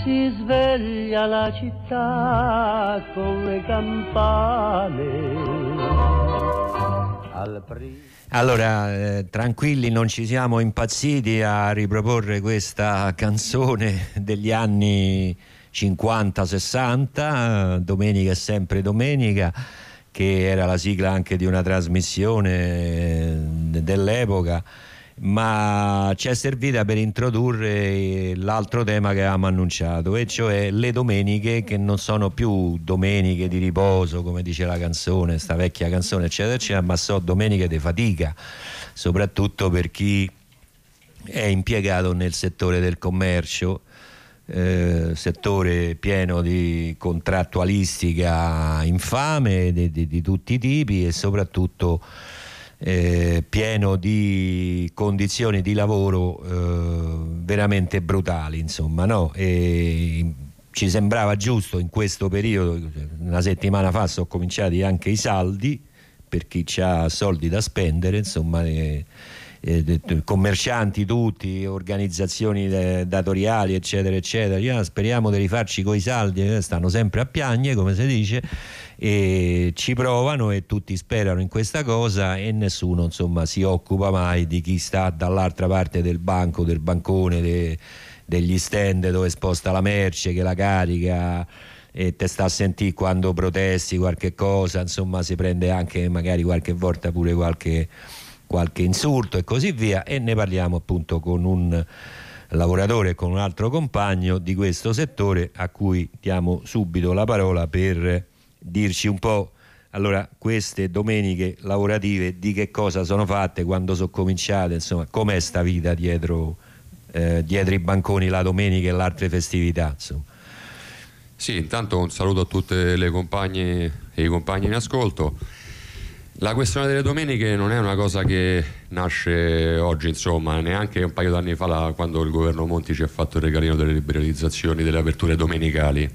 si sveglia la città con le campane. Allora, tranquilli, non ci siamo impazziti a riproporre questa canzone degli anni 50-60, Domenica è sempre domenica, che era la sigla anche di una trasmissione dell'epoca, ma ci è servita per introdurre l'altro tema che avevamo annunciato, e cioè le domeniche che non sono più domeniche di riposo, come dice la canzone, sta vecchia canzone eccetera eccetera, ma sono domeniche di fatica, soprattutto per chi è impiegato nel settore del commercio, settore pieno di contrattualistica infame di tutti i tipi, e soprattutto pieno di condizioni di lavoro veramente brutali, insomma, no? E ci sembrava giusto in questo periodo, una settimana fa sono cominciati anche i saldi per chi ha soldi da spendere, insomma, commercianti tutti, organizzazioni datoriali eccetera eccetera, speriamo di rifarci coi saldi, stanno sempre a piagne, come si dice, e ci provano e tutti sperano in questa cosa, e nessuno, insomma, si occupa mai di chi sta dall'altra parte del banco, del bancone, degli stand dove sposta la merce, che la carica e te sta a sentire quando protesti qualche cosa, insomma, si prende anche magari qualche volta pure qualche insulto e così via. E ne parliamo appunto con un lavoratore e con un altro compagno di questo settore, a cui diamo subito la parola per dirci un po', allora, queste domeniche lavorative di che cosa sono fatte, quando sono cominciate, insomma, com'è sta vita dietro i banconi la domenica e le altre festività, insomma. Sì, intanto un saluto a tutte le compagne e i compagni in ascolto. La questione delle domeniche non è una cosa che nasce oggi, insomma, neanche un paio d'anni fa, quando il governo Monti ci ha fatto il regalino delle liberalizzazioni, delle aperture domenicali.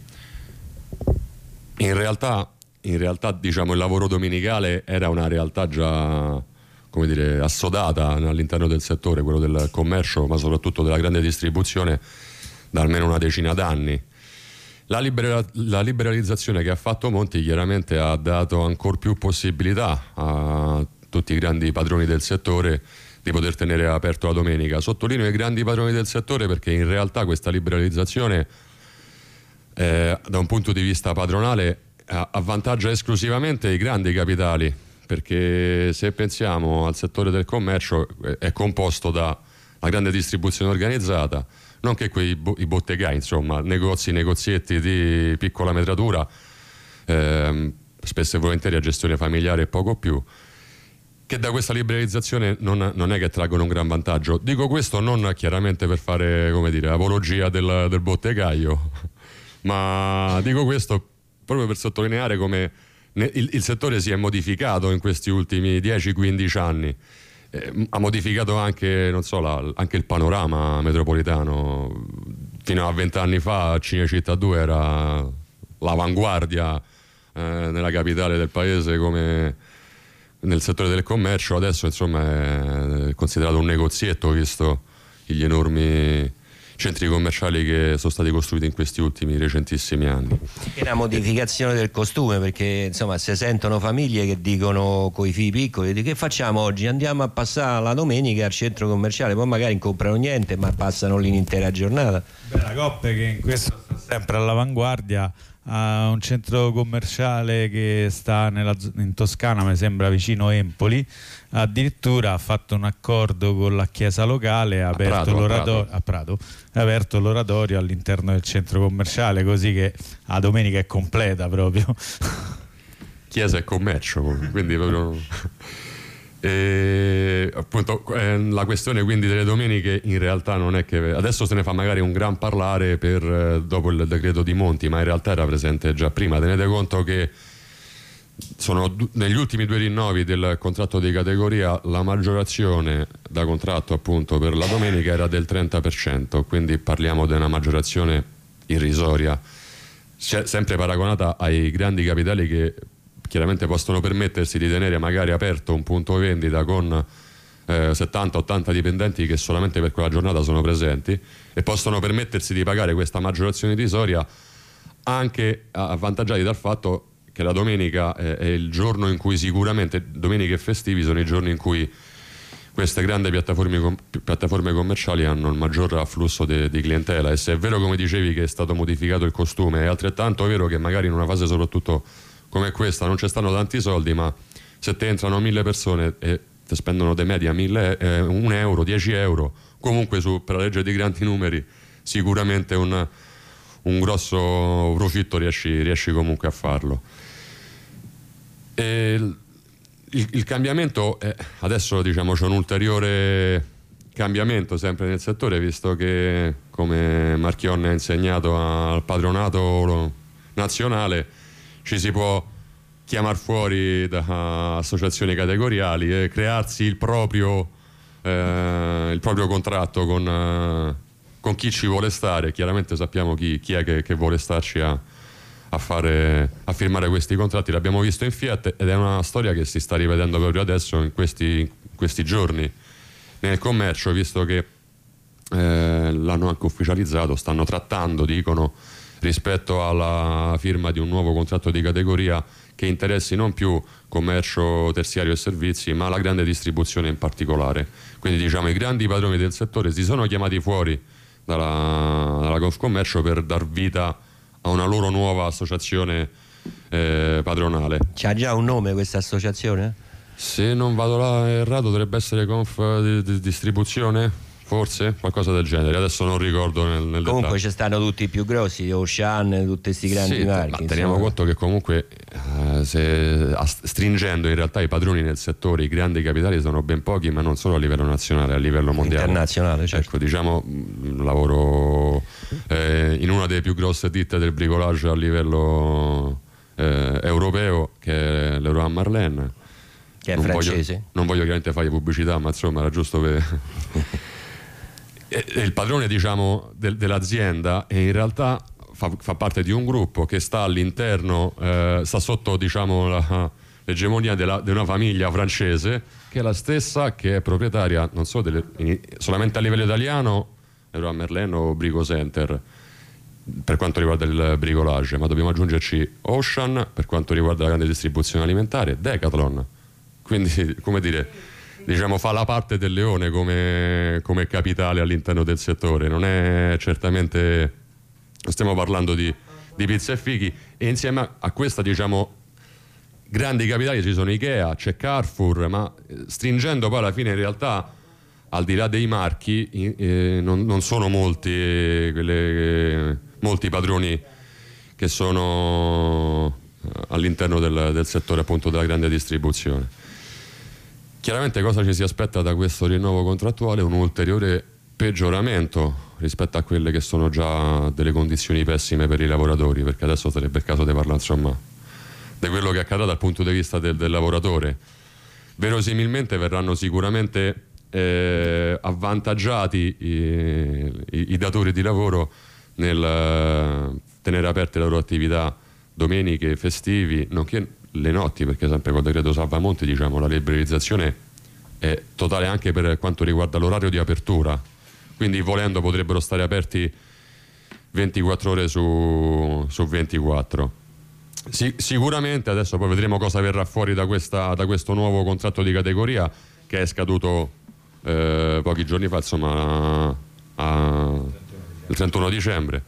In realtà, diciamo, il lavoro domenicale era una realtà già, come dire, assodata all'interno del settore, quello del commercio, ma soprattutto della grande distribuzione, da almeno una decina d'anni. La liberalizzazione che ha fatto Monti chiaramente ha dato ancor più possibilità a tutti i grandi padroni del settore di poter tenere aperto la domenica. Sottolineo i grandi padroni del settore perché in realtà questa liberalizzazione da un punto di vista padronale avvantaggia esclusivamente i grandi capitali, perché se pensiamo al settore del commercio è composto da la grande distribuzione organizzata, nonché i bottegai, insomma, negozietti di piccola metratura, spesso e volentieri a gestione familiare e poco più, che da questa liberalizzazione non è che traggono un gran vantaggio. Dico questo non chiaramente per fare, come dire, apologia del bottegaio, ma dico questo proprio per sottolineare come il settore si è modificato in questi ultimi 10-15 anni. Ha modificato anche, non so, anche il panorama metropolitano. Fino a 20 anni fa Cinecittà 2 era l'avanguardia nella capitale del paese come nel settore del commercio. Adesso, insomma, è considerato un negozietto, visto gli enormi centri commerciali che sono stati costruiti in questi ultimi recentissimi anni. È una modificazione del costume, perché insomma si sentono famiglie che dicono coi figli piccoli: che facciamo oggi? Andiamo a passare la domenica al centro commerciale, poi magari non comprano niente ma passano lì l'intera giornata. La Coppe, che in questo sta sempre all'avanguardia, ha un centro commerciale che sta in Toscana, mi sembra vicino Empoli, addirittura ha fatto un accordo con la chiesa locale, ha aperto l'oratorio all'interno del centro commerciale, così che la domenica è completa proprio. Chiesa e commercio, quindi proprio appunto la questione quindi delle domeniche in realtà non è che adesso se ne fa magari un gran parlare dopo il decreto di Monti, ma in realtà era presente già prima. Tenete conto che negli ultimi 2 rinnovi del contratto di categoria la maggiorazione da contratto appunto per la domenica era del 30%, quindi parliamo di una maggiorazione irrisoria, sempre paragonata ai grandi capitali che chiaramente possono permettersi di tenere magari aperto un punto vendita con 70-80 dipendenti che solamente per quella giornata sono presenti e possono permettersi di pagare questa maggiorazione irrisoria, anche avvantaggiati dal fatto che la domenica è il giorno in cui sicuramente, domenica e festivi sono i giorni in cui queste grandi piattaforme commerciali hanno il maggior afflusso di clientela. E se è vero, come dicevi, che è stato modificato il costume, è altrettanto vero che magari in una fase soprattutto come questa non ci stanno tanti soldi, ma se te entrano 1000 persone e te spendono de media 1 euro, 10 euro, comunque per la legge di grandi numeri sicuramente un grosso profitto riesci comunque a farlo. E il cambiamento adesso, diciamo, c'è un ulteriore cambiamento sempre nel settore, visto che, come Marchionne ha insegnato al patronato nazionale, ci si può chiamare fuori da associazioni categoriali e crearsi il proprio contratto con chi ci vuole stare. Chiaramente sappiamo chi è che vuole starci a firmare questi contratti. L'abbiamo visto in Fiat ed è una storia che si sta rivedendo proprio adesso in questi giorni nel commercio, visto che l'hanno anche ufficializzato, stanno trattando, dicono, rispetto alla firma di un nuovo contratto di categoria che interessi non più commercio terziario e servizi, ma la grande distribuzione in particolare. Quindi, diciamo, i grandi padroni del settore si sono chiamati fuori dalla Confcommercio per dar vita a una loro nuova associazione padronale. C'ha già un nome questa associazione? Se non vado là errato dovrebbe essere Conf di distribuzione, forse, qualcosa del genere, adesso non ricordo nel comunque dettaglio. Ci stanno tutti i più grossi, Ocean, tutti questi grandi marchi. Ma teniamo conto che comunque stringendo in realtà i padroni nel settore, i grandi capitali sono ben pochi, ma non solo a livello nazionale, a livello mondiale, internazionale, certo. Ecco, diciamo, lavoro in una delle più grosse ditte del bricolage a livello europeo, che è Leroy Merlin, che è francese. Non voglio chiaramente fare pubblicità, ma insomma era giusto per il padrone, diciamo, dell'azienda, e in realtà fa parte di un gruppo che sta all'interno, sta sotto, diciamo, l'egemonia di una famiglia francese, che è la stessa che è proprietaria non solo solamente a livello italiano, Leroy Merlin o Brico Center per quanto riguarda il bricolage, ma dobbiamo aggiungerci Ocean per quanto riguarda la grande distribuzione alimentare, Decathlon, quindi, come dire, diciamo, fa la parte del leone come capitale all'interno del settore. Non è certamente, stiamo parlando di pizza e fichi, e insieme a questa, diciamo, grandi capitali ci sono Ikea, c'è Carrefour, ma stringendo poi alla fine in realtà, al di là dei marchi, non sono molti padroni che sono all'interno del settore, appunto, della grande distribuzione. Chiaramente cosa ci si aspetta da questo rinnovo contrattuale? Un ulteriore peggioramento rispetto a quelle che sono già delle condizioni pessime per i lavoratori, perché adesso sarebbe il caso di parlare, insomma, di quello che accadrà dal punto di vista del lavoratore. Verosimilmente verranno sicuramente avvantaggiati i datori di lavoro nel tenere aperte le loro attività domeniche, festivi, nonché le notti, perché sempre con il decreto Salvamonti, diciamo, la liberalizzazione è totale anche per quanto riguarda l'orario di apertura, quindi volendo potrebbero stare aperti 24 ore su 24. Sicuramente adesso poi vedremo cosa verrà fuori da questo nuovo contratto di categoria che è scaduto pochi giorni fa, insomma, il 31 dicembre.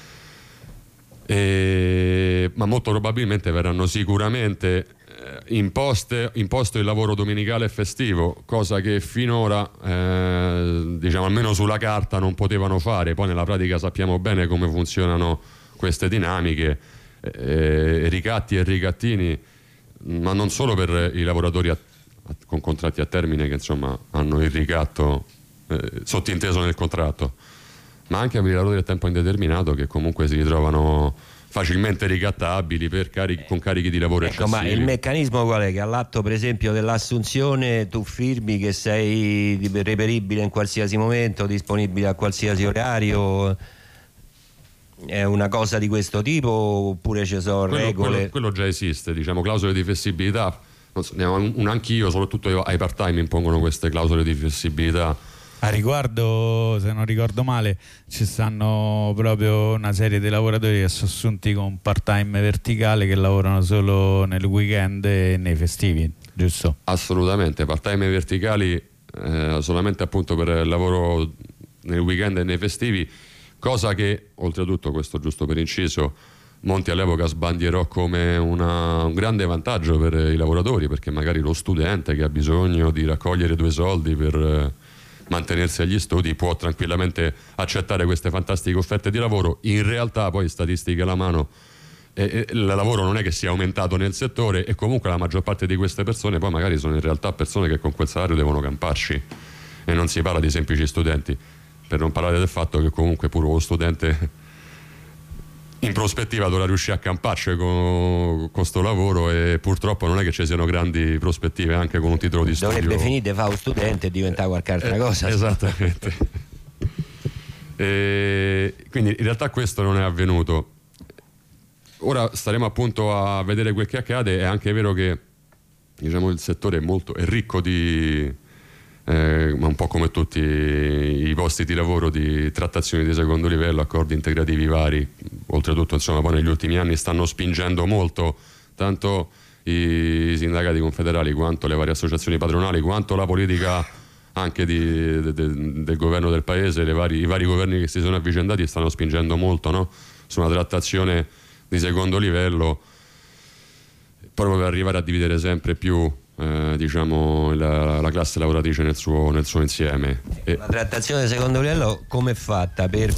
Ma molto probabilmente verranno sicuramente imposto il lavoro domenicale e festivo, cosa che finora, diciamo, almeno sulla carta non potevano fare. Poi nella pratica sappiamo bene come funzionano queste dinamiche, ricatti e ricattini, ma non solo per i lavoratori con contratti a termine, che insomma hanno il ricatto sottinteso nel contratto, ma anche per i lavoratori a tempo indeterminato, che comunque si ritrovano facilmente ricattabili con carichi di lavoro eccessivi. Ma il meccanismo qual è? Che all'atto, per esempio, dell'assunzione tu firmi che sei reperibile in qualsiasi momento, disponibile a qualsiasi orario? È una cosa di questo tipo, oppure ci sono regole? Quello già esiste, diciamo, clausole di flessibilità anch'io, soprattutto ai part-time, impongono queste clausole di flessibilità. A riguardo, se non ricordo male, ci stanno proprio una serie di lavoratori che sono assunti con part-time verticale, che lavorano solo nel weekend e nei festivi, giusto? Assolutamente, part-time verticali solamente appunto per il lavoro nel weekend e nei festivi, cosa che oltretutto, questo giusto per inciso, Monti all'epoca sbandierò come un grande vantaggio per i lavoratori, perché magari lo studente che ha bisogno di raccogliere 2 soldi per mantenersi agli studi può tranquillamente accettare queste fantastiche offerte di lavoro. In realtà poi, statistiche alla mano, il lavoro non è che sia aumentato nel settore, e comunque la maggior parte di queste persone poi magari sono in realtà persone che con quel salario devono camparci, e non si parla di semplici studenti, per non parlare del fatto che comunque pure lo studente in prospettiva dovrà riuscire a camparci con sto lavoro, e purtroppo non è che ci siano grandi prospettive anche con un titolo di studio. Dovrebbe finire fa un studente e diventare qualche altra cosa. Esattamente. Quindi in realtà questo non è avvenuto. Ora staremo appunto a vedere quel che accade. È anche vero che, diciamo, il settore è ricco di ma un po' come tutti i posti di lavoro, di trattazioni di secondo livello, accordi integrativi vari. Oltretutto, insomma, poi negli ultimi anni stanno spingendo molto, tanto i sindacati confederali quanto le varie associazioni patronali, quanto la politica anche del governo del paese, i vari governi che si sono avvicendati stanno spingendo molto, no? Su una trattazione di secondo livello, proprio per arrivare a dividere sempre più diciamo la classe lavoratrice nel suo insieme. La trattazione di secondo livello come è fatta? Per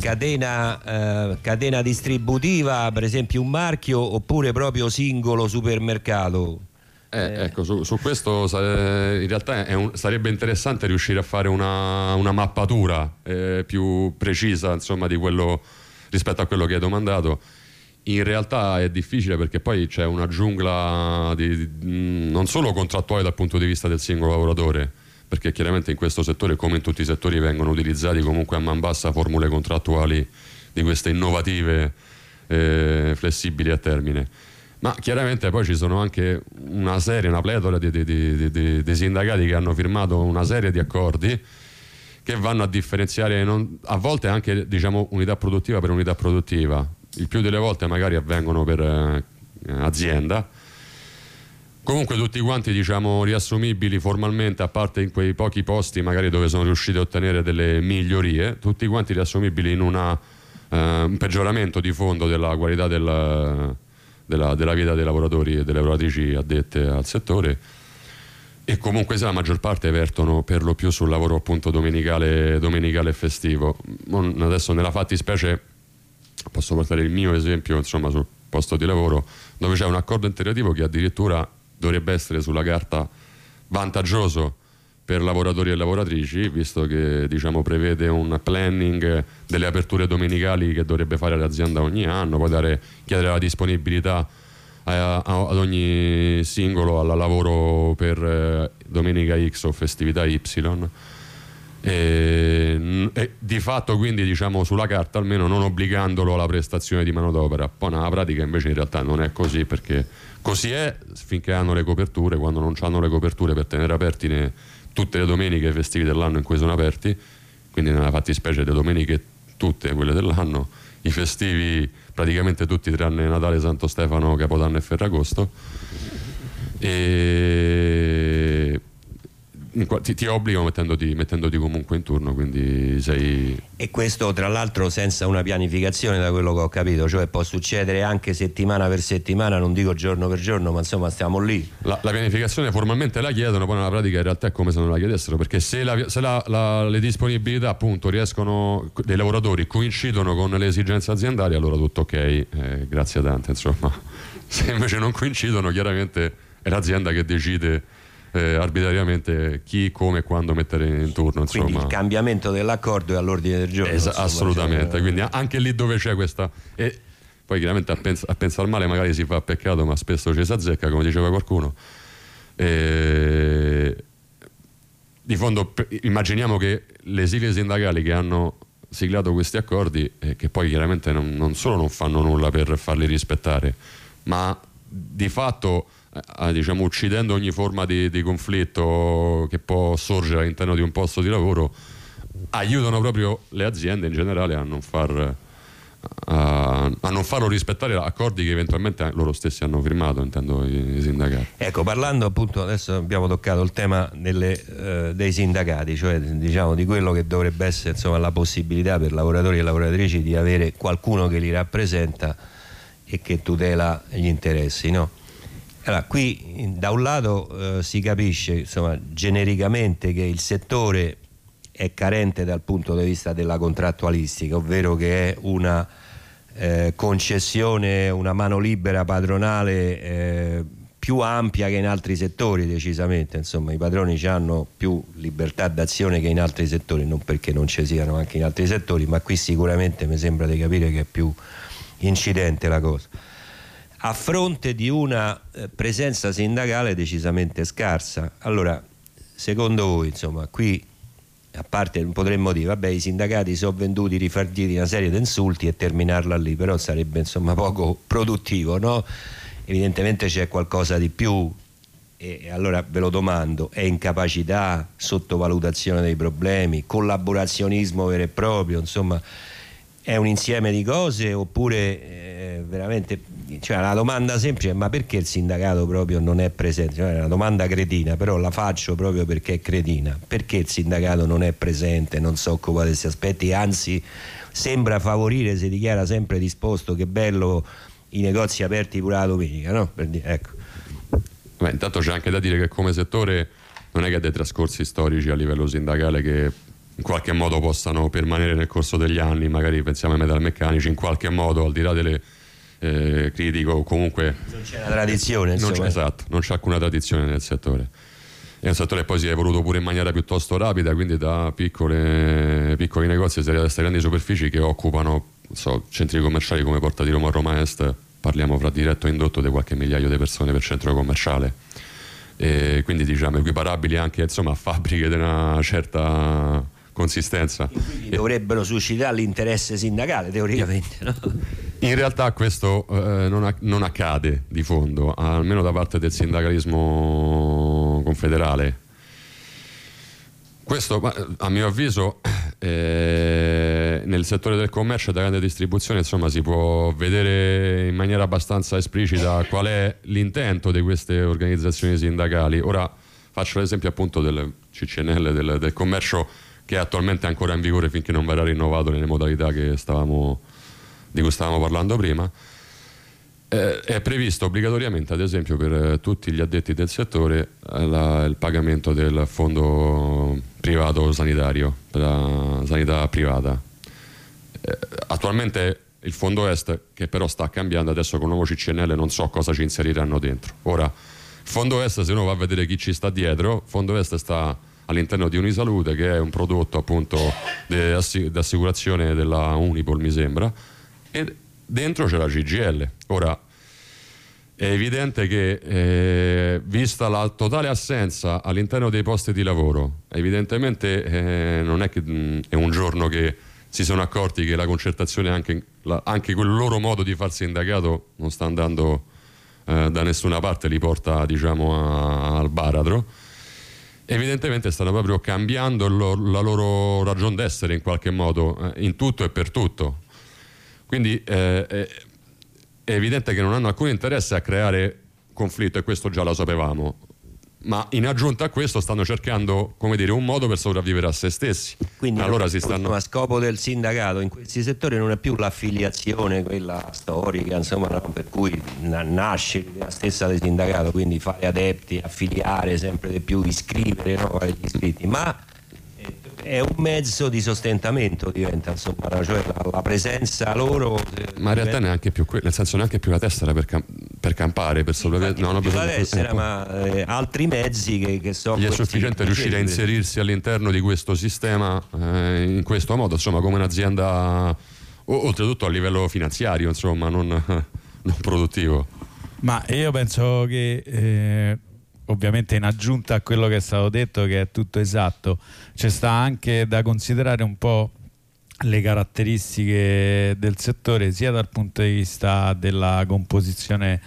catena distributiva, per esempio un marchio, oppure proprio singolo supermercato? Ecco, su questo in realtà sarebbe interessante riuscire a fare una mappatura più precisa, insomma, di quello, rispetto a quello che hai domandato. In realtà è difficile, perché poi c'è una giungla non solo contrattuale dal punto di vista del singolo lavoratore, perché chiaramente in questo settore, come in tutti i settori, vengono utilizzati comunque a man bassa formule contrattuali di queste innovative, flessibili a termine. Ma chiaramente poi ci sono anche una pletora di sindacati che hanno firmato una serie di accordi che vanno a differenziare a volte anche, diciamo, unità produttiva per unità produttiva. Il più delle volte magari avvengono per azienda, comunque tutti quanti, diciamo, riassumibili formalmente, a parte in quei pochi posti magari dove sono riusciti a ottenere delle migliorie, tutti quanti riassumibili in un peggioramento di fondo della qualità della vita dei lavoratori e delle lavoratrici addette al settore, e comunque la maggior parte vertono per lo più sul lavoro appunto domenicale e festivo. Adesso nella fattispecie posso portare il mio esempio, insomma, sul posto di lavoro, dove c'è un accordo integrativo che addirittura dovrebbe essere sulla carta vantaggioso per lavoratori e lavoratrici, visto che, diciamo, prevede un planning delle aperture domenicali che dovrebbe fare l'azienda ogni anno, poi chiedere la disponibilità ad ogni singolo al lavoro per domenica X o festività Y. E di fatto, quindi, diciamo, sulla carta almeno, non obbligandolo alla prestazione di manodopera. Poi nella pratica invece in realtà non è così, perché così è finché hanno le coperture. Quando non hanno le coperture per tenere aperti tutte le domeniche e festivi dell'anno in cui sono aperti, quindi nella fattispecie le domeniche tutte quelle dell'anno, i festivi praticamente tutti tranne Natale, Santo Stefano, Capodanno e Ferragosto, e ti obbligano mettendoti comunque in turno, quindi sei... E questo tra l'altro senza una pianificazione, da quello che ho capito, cioè può succedere anche settimana per settimana, non dico giorno per giorno, ma insomma stiamo lì. La pianificazione formalmente la chiedono, poi nella pratica in realtà è come se non la chiedessero, perché se le disponibilità appunto dei lavoratori coincidono con le esigenze aziendali, allora tutto ok, grazie tante, insomma. Se invece non coincidono, chiaramente è l'azienda che decide arbitrariamente chi, come e quando mettere in turno, insomma. Quindi il cambiamento dell'accordo è all'ordine del giorno, assolutamente, quindi anche lì dove c'è questa, e poi chiaramente a pensare male magari si fa peccato, ma spesso ci si azzecca, come diceva qualcuno. Di fondo immaginiamo che le sigle sindacali che hanno siglato questi accordi, che poi chiaramente non solo non fanno nulla per farli rispettare, ma di fatto diciamo, uccidendo ogni forma di conflitto che può sorgere all'interno di un posto di lavoro, aiutano proprio le aziende in generale a non farlo rispettare accordi che eventualmente loro stessi hanno firmato, intendo i sindacati. Ecco, parlando appunto, adesso abbiamo toccato il tema dei sindacati, cioè diciamo di quello che dovrebbe essere, insomma, la possibilità per lavoratori e lavoratrici di avere qualcuno che li rappresenta e che tutela gli interessi, no? Allora, qui da un lato si capisce, insomma, genericamente che il settore è carente dal punto di vista della contrattualistica, ovvero che è una concessione, una mano libera padronale più ampia che in altri settori, decisamente. Insomma, i padroni hanno più libertà d'azione che in altri settori, non perché non ci siano anche in altri settori, ma qui sicuramente mi sembra di capire che è più incidente la cosa, a fronte di una presenza sindacale decisamente scarsa. Allora, secondo voi, insomma, qui, a parte potremmo dire vabbè, i sindacati sono venduti, rifarditi una serie di insulti e terminarla lì, però sarebbe, insomma, poco produttivo, no? Evidentemente c'è qualcosa di più, e allora ve lo domando: è incapacità, sottovalutazione dei problemi, collaborazionismo vero e proprio, insomma, è un insieme di cose, oppure veramente, cioè, la domanda semplice è: ma perché il sindacato proprio non è presente? Cioè, è una domanda cretina, però la faccio proprio perché è cretina. Perché il sindacato non è presente, non si occupa di questi aspetti, anzi sembra favorire, si dichiara sempre disposto, che bello i negozi aperti pure la domenica, no? Per dire, ecco. Beh, intanto c'è anche da dire che come settore non è che ha dei trascorsi storici a livello sindacale che in qualche modo possano permanere nel corso degli anni. Magari pensiamo ai metalmeccanici, in qualche modo, al di là delle critiche, o comunque non c'è una tradizione, insomma. Esatto, non c'è alcuna tradizione nel settore. È un settore che poi si è evoluto pure in maniera piuttosto rapida, quindi da piccoli negozi a queste grandi superfici che occupano, centri commerciali come Porta di Roma, Roma Est. Parliamo fra diretto e indotto di qualche migliaio di persone per centro commerciale, e quindi diciamo equiparabili anche, insomma, a fabbriche di una certa consistenza. Quindi dovrebbero suscitare l'interesse sindacale, teoricamente, no? In realtà questo non accade di fondo, almeno da parte del sindacalismo confederale. Questo, a mio avviso, nel settore del commercio e della grande distribuzione, insomma, si può vedere in maniera abbastanza esplicita qual è l'intento di queste organizzazioni sindacali. Ora faccio l'esempio appunto del CCNL, del commercio, che è attualmente ancora in vigore finché non verrà rinnovato nelle modalità di cui stavamo parlando prima. È previsto obbligatoriamente, ad esempio, per tutti gli addetti del settore il pagamento del fondo privato sanitario per la sanità privata. Attualmente il fondo est, che però sta cambiando adesso con il nuovo CCNL, non so cosa ci inseriranno dentro. Ora, il fondo est, se uno va a vedere chi ci sta dietro, il fondo est sta all'interno di Unisalute, che è un prodotto appunto di assicurazione della Unipol, mi sembra, e dentro c'è la CGIL. Ora è evidente che vista la totale assenza all'interno dei posti di lavoro, evidentemente non è che è un giorno che si sono accorti che la concertazione, anche quel loro modo di far sindacato, non sta andando da nessuna parte, li porta, diciamo, al baratro. Evidentemente stanno proprio cambiando la loro ragion d'essere, in qualche modo, in tutto e per tutto. Quindi è evidente che non hanno alcun interesse a creare conflitto, e questo già lo sapevamo, ma in aggiunta a questo stanno cercando, come dire, un modo per sopravvivere a se stessi. Quindi allora a scopo del sindacato in questi settori non è più l'affiliazione, quella storica, insomma, no, per cui nasce l'idea stessa del sindacato, quindi fare adepti, affiliare sempre di più, iscrivere, no, gli iscritti, ma è un mezzo di sostentamento, diventa, insomma, cioè la presenza loro. Ma in realtà neanche più nel senso, neanche più la tessera per campare, per sopravvivere. No, più la tessera, ma altri mezzi che sono. Gli è sufficiente riuscire a inserirsi all'interno di questo sistema in questo modo, insomma, come un'azienda, oltretutto a livello finanziario, insomma, non produttivo. Ma io penso che ovviamente, in aggiunta a quello che è stato detto, che è tutto esatto, c'è sta anche da considerare un po' le caratteristiche del settore, sia dal punto di vista della composizione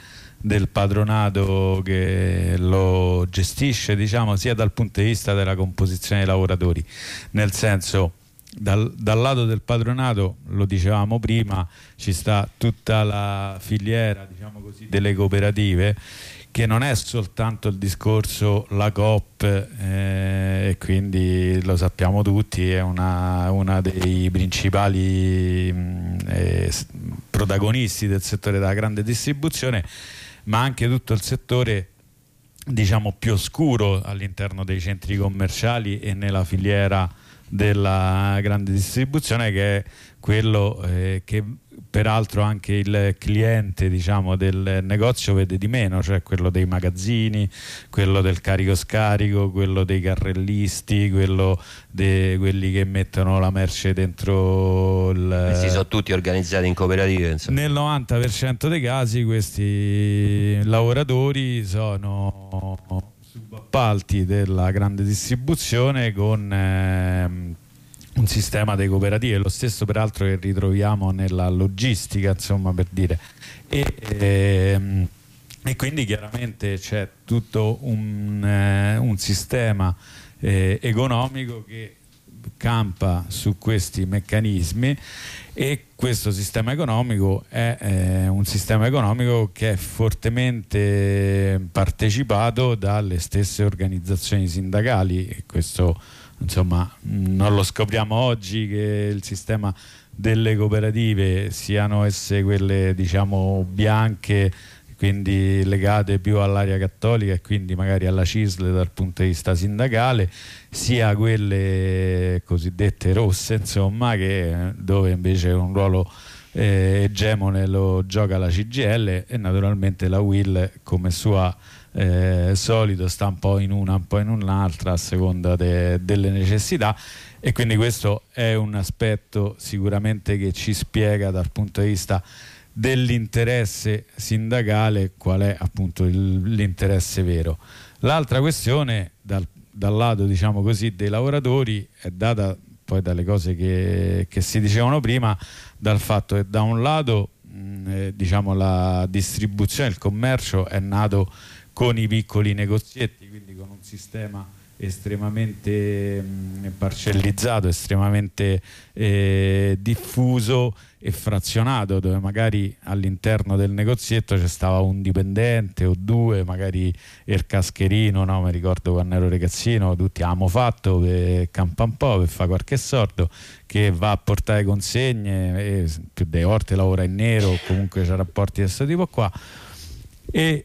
del patronato che lo gestisce, diciamo, sia dal punto di vista della composizione dei lavoratori, nel senso, dal lato del patronato, lo dicevamo prima, ci sta tutta la filiera, diciamo così, delle cooperative, che non è soltanto il discorso la Coop, e quindi lo sappiamo tutti, è una dei principali protagonisti del settore della grande distribuzione, ma anche tutto il settore, diciamo, più oscuro all'interno dei centri commerciali e nella filiera della grande distribuzione, che è quello che peraltro anche il cliente, diciamo, del negozio vede di meno, cioè quello dei magazzini, quello del carico-scarico, quello dei carrellisti, quelli che mettono la merce dentro il... Questi sono tutti organizzati in cooperative, insomma. Nel 90% dei casi questi lavoratori sono subappalti della grande distribuzione con un sistema di cooperative, lo stesso peraltro che ritroviamo nella logistica, insomma, per dire, e quindi chiaramente c'è tutto un sistema economico che campa su questi meccanismi, e questo sistema economico è un sistema economico che è fortemente partecipato dalle stesse organizzazioni sindacali, e questo, insomma, non lo scopriamo oggi che il sistema delle cooperative, siano esse quelle, diciamo, bianche, quindi legate più all'area cattolica e quindi magari alla CISL dal punto di vista sindacale, sia quelle cosiddette rosse, insomma, dove invece un ruolo egemone lo gioca la CGIL, e naturalmente la UIL, come sua solito, sta un po' in una, un po' in un'altra a seconda delle necessità, e quindi questo è un aspetto sicuramente che ci spiega dal punto di vista dell'interesse sindacale qual è appunto l'interesse vero. L'altra questione dal lato, diciamo così, dei lavoratori è data poi dalle cose che si dicevano prima, dal fatto che da un lato diciamo la distribuzione, il commercio è nato con i piccoli negozietti, quindi con un sistema estremamente parcellizzato, estremamente diffuso e frazionato, dove magari all'interno del negozietto c'è stava un dipendente o due, magari il cascherino, no? Mi ricordo quando ero ragazzino, tutti avevamo fatto per campa un po', per fare qualche sordo, che va a portare consegne, e più delle volte lavora in nero, o comunque c'è rapporti di questo tipo qua, e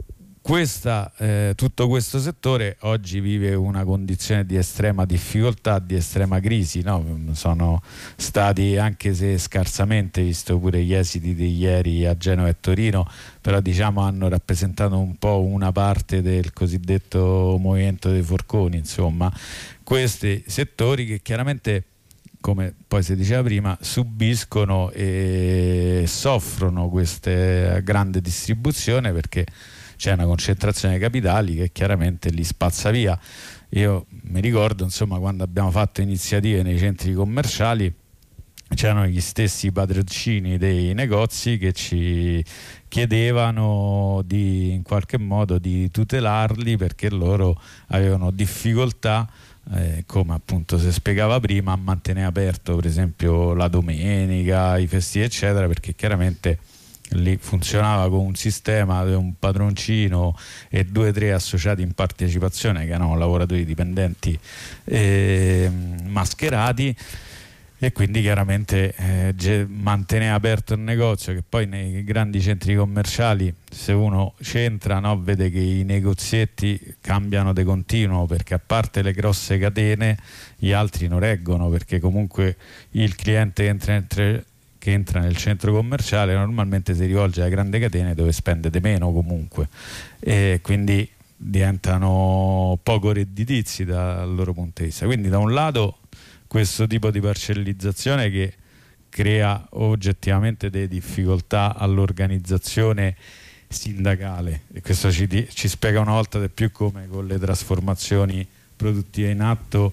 tutto questo settore oggi vive una condizione di estrema difficoltà, di estrema crisi, no? Sono stati, anche se scarsamente, visto pure gli esiti di ieri a Genova e Torino, però diciamo hanno rappresentato un po' una parte del cosiddetto movimento dei forconi, insomma, questi settori che chiaramente, come poi si diceva prima, subiscono e soffrono questa grande distribuzione, perché c'è una concentrazione di capitali che chiaramente li spazza via. Io mi ricordo, insomma, quando abbiamo fatto iniziative nei centri commerciali, c'erano gli stessi padroncini dei negozi che ci chiedevano in qualche modo di tutelarli, perché loro avevano difficoltà, come appunto si spiegava prima, a mantenere aperto per esempio la domenica, i festivi eccetera, perché chiaramente lì funzionava con un sistema di un padroncino e 2 o 3 associati in partecipazione, che erano lavoratori dipendenti mascherati, e quindi chiaramente mantenere aperto il negozio, che poi nei grandi centri commerciali, se uno c'entra, no, vede che i negozietti cambiano di continuo, perché a parte le grosse catene gli altri non reggono, perché comunque il cliente che entra nel centro commerciale normalmente si rivolge alle grandi catene, dove spende di meno comunque, e quindi diventano poco redditizi dal loro punto di vista. Quindi da un lato questo tipo di parcellizzazione che crea oggettivamente delle difficoltà all'organizzazione sindacale, e questo ci spiega una volta di più come con le trasformazioni produttive in atto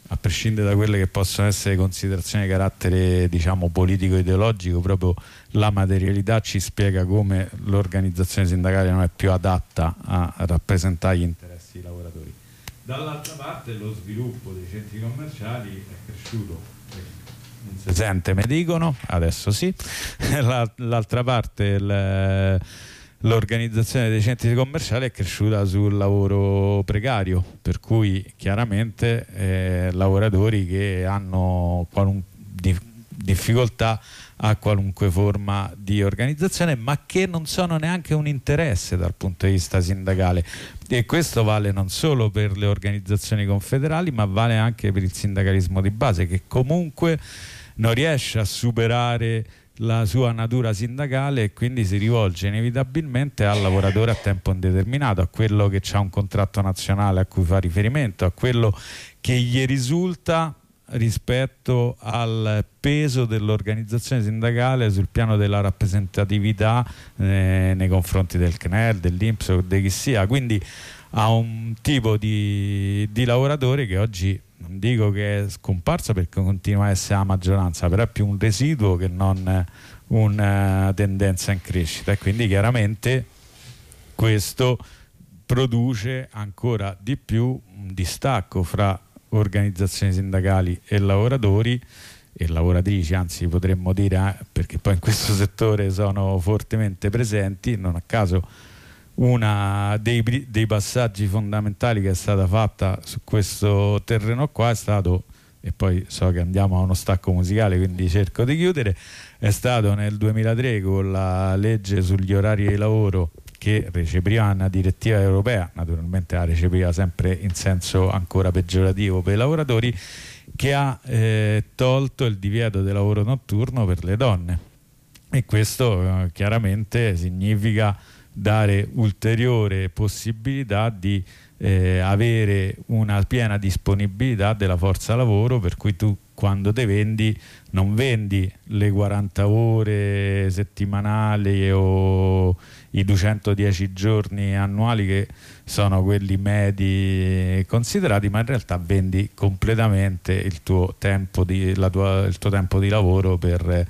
a prescindere da quelle che possono essere considerazioni di carattere, diciamo, politico-ideologico, proprio la materialità ci spiega come l'organizzazione sindacale non è più adatta a rappresentare gli interessi dei lavoratori. Dall'altra parte lo sviluppo dei centri commerciali è cresciuto, non si sente, mi dicono, adesso sì. L'altra parte l'organizzazione dei centri commerciali è cresciuta sul lavoro precario, per cui chiaramente lavoratori che hanno difficoltà a qualunque forma di organizzazione, ma che non sono neanche un interesse dal punto di vista sindacale, e questo vale non solo per le organizzazioni confederali, ma vale anche per il sindacalismo di base, che comunque non riesce a superare la sua natura sindacale e quindi si rivolge inevitabilmente al lavoratore a tempo indeterminato, a quello che ha un contratto nazionale a cui fa riferimento, a quello che gli risulta rispetto al peso dell'organizzazione sindacale sul piano della rappresentatività nei confronti del CNEL, dell'INPS o di chi sia. Quindi a un tipo di lavoratore che oggi, non dico che è scomparso perché continua a essere la maggioranza, però è più un residuo che non una tendenza in crescita, e quindi chiaramente questo produce ancora di più un distacco fra organizzazioni sindacali e lavoratori e lavoratrici, anzi potremmo dire, perché poi in questo settore sono fortemente presenti. Non a caso uno dei passaggi fondamentali che è stata fatta su questo terreno qua è stato, e poi so che andiamo a uno stacco musicale quindi cerco di chiudere, è stato nel 2003 con la legge sugli orari di lavoro, che recepiva una direttiva europea, naturalmente la recepiva sempre in senso ancora peggiorativo per i lavoratori, che ha tolto il divieto del lavoro notturno per le donne, e questo chiaramente significa dare ulteriore possibilità di avere una piena disponibilità della forza lavoro, per cui tu quando te vendi non vendi le 40 ore settimanali o i 210 giorni annuali che sono quelli medi considerati, ma in realtà vendi completamente il tuo tempo di lavoro per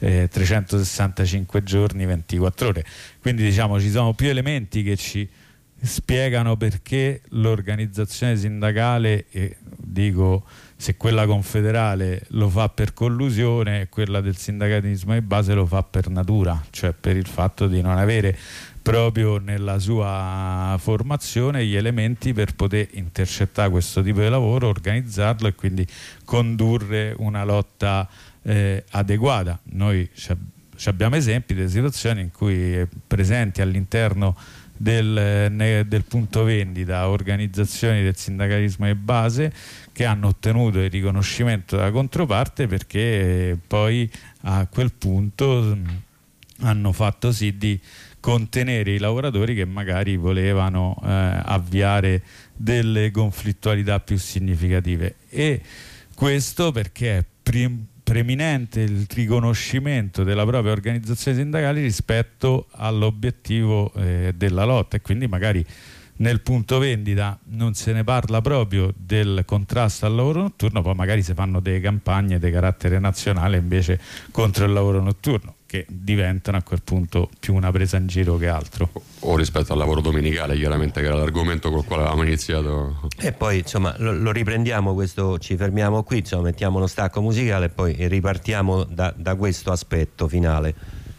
365 giorni 24 ore. Quindi diciamo ci sono più elementi che ci spiegano perché l'organizzazione sindacale, e dico se quella confederale lo fa per collusione, quella del sindacalismo di base lo fa per natura, cioè per il fatto di non avere proprio nella sua formazione gli elementi per poter intercettare questo tipo di lavoro, organizzarlo e quindi condurre una lotta adeguata. Noi abbiamo esempi delle situazioni in cui presenti all'interno del punto vendita organizzazioni del sindacalismo di base che hanno ottenuto il riconoscimento della controparte, perché poi a quel punto hanno fatto sì di contenere i lavoratori che magari volevano avviare delle conflittualità più significative, e questo perché è preminente il riconoscimento della propria organizzazione sindacale rispetto all'obiettivo della lotta, e quindi magari nel punto vendita non se ne parla proprio del contrasto al lavoro notturno, poi magari si fanno delle campagne di carattere nazionale invece contro il lavoro notturno, che diventano a quel punto più una presa in giro che altro. O rispetto al lavoro domenicale, chiaramente, che era l'argomento col quale avevamo iniziato. E poi insomma lo riprendiamo questo, ci fermiamo qui, insomma, mettiamo uno stacco musicale e poi ripartiamo da questo aspetto finale.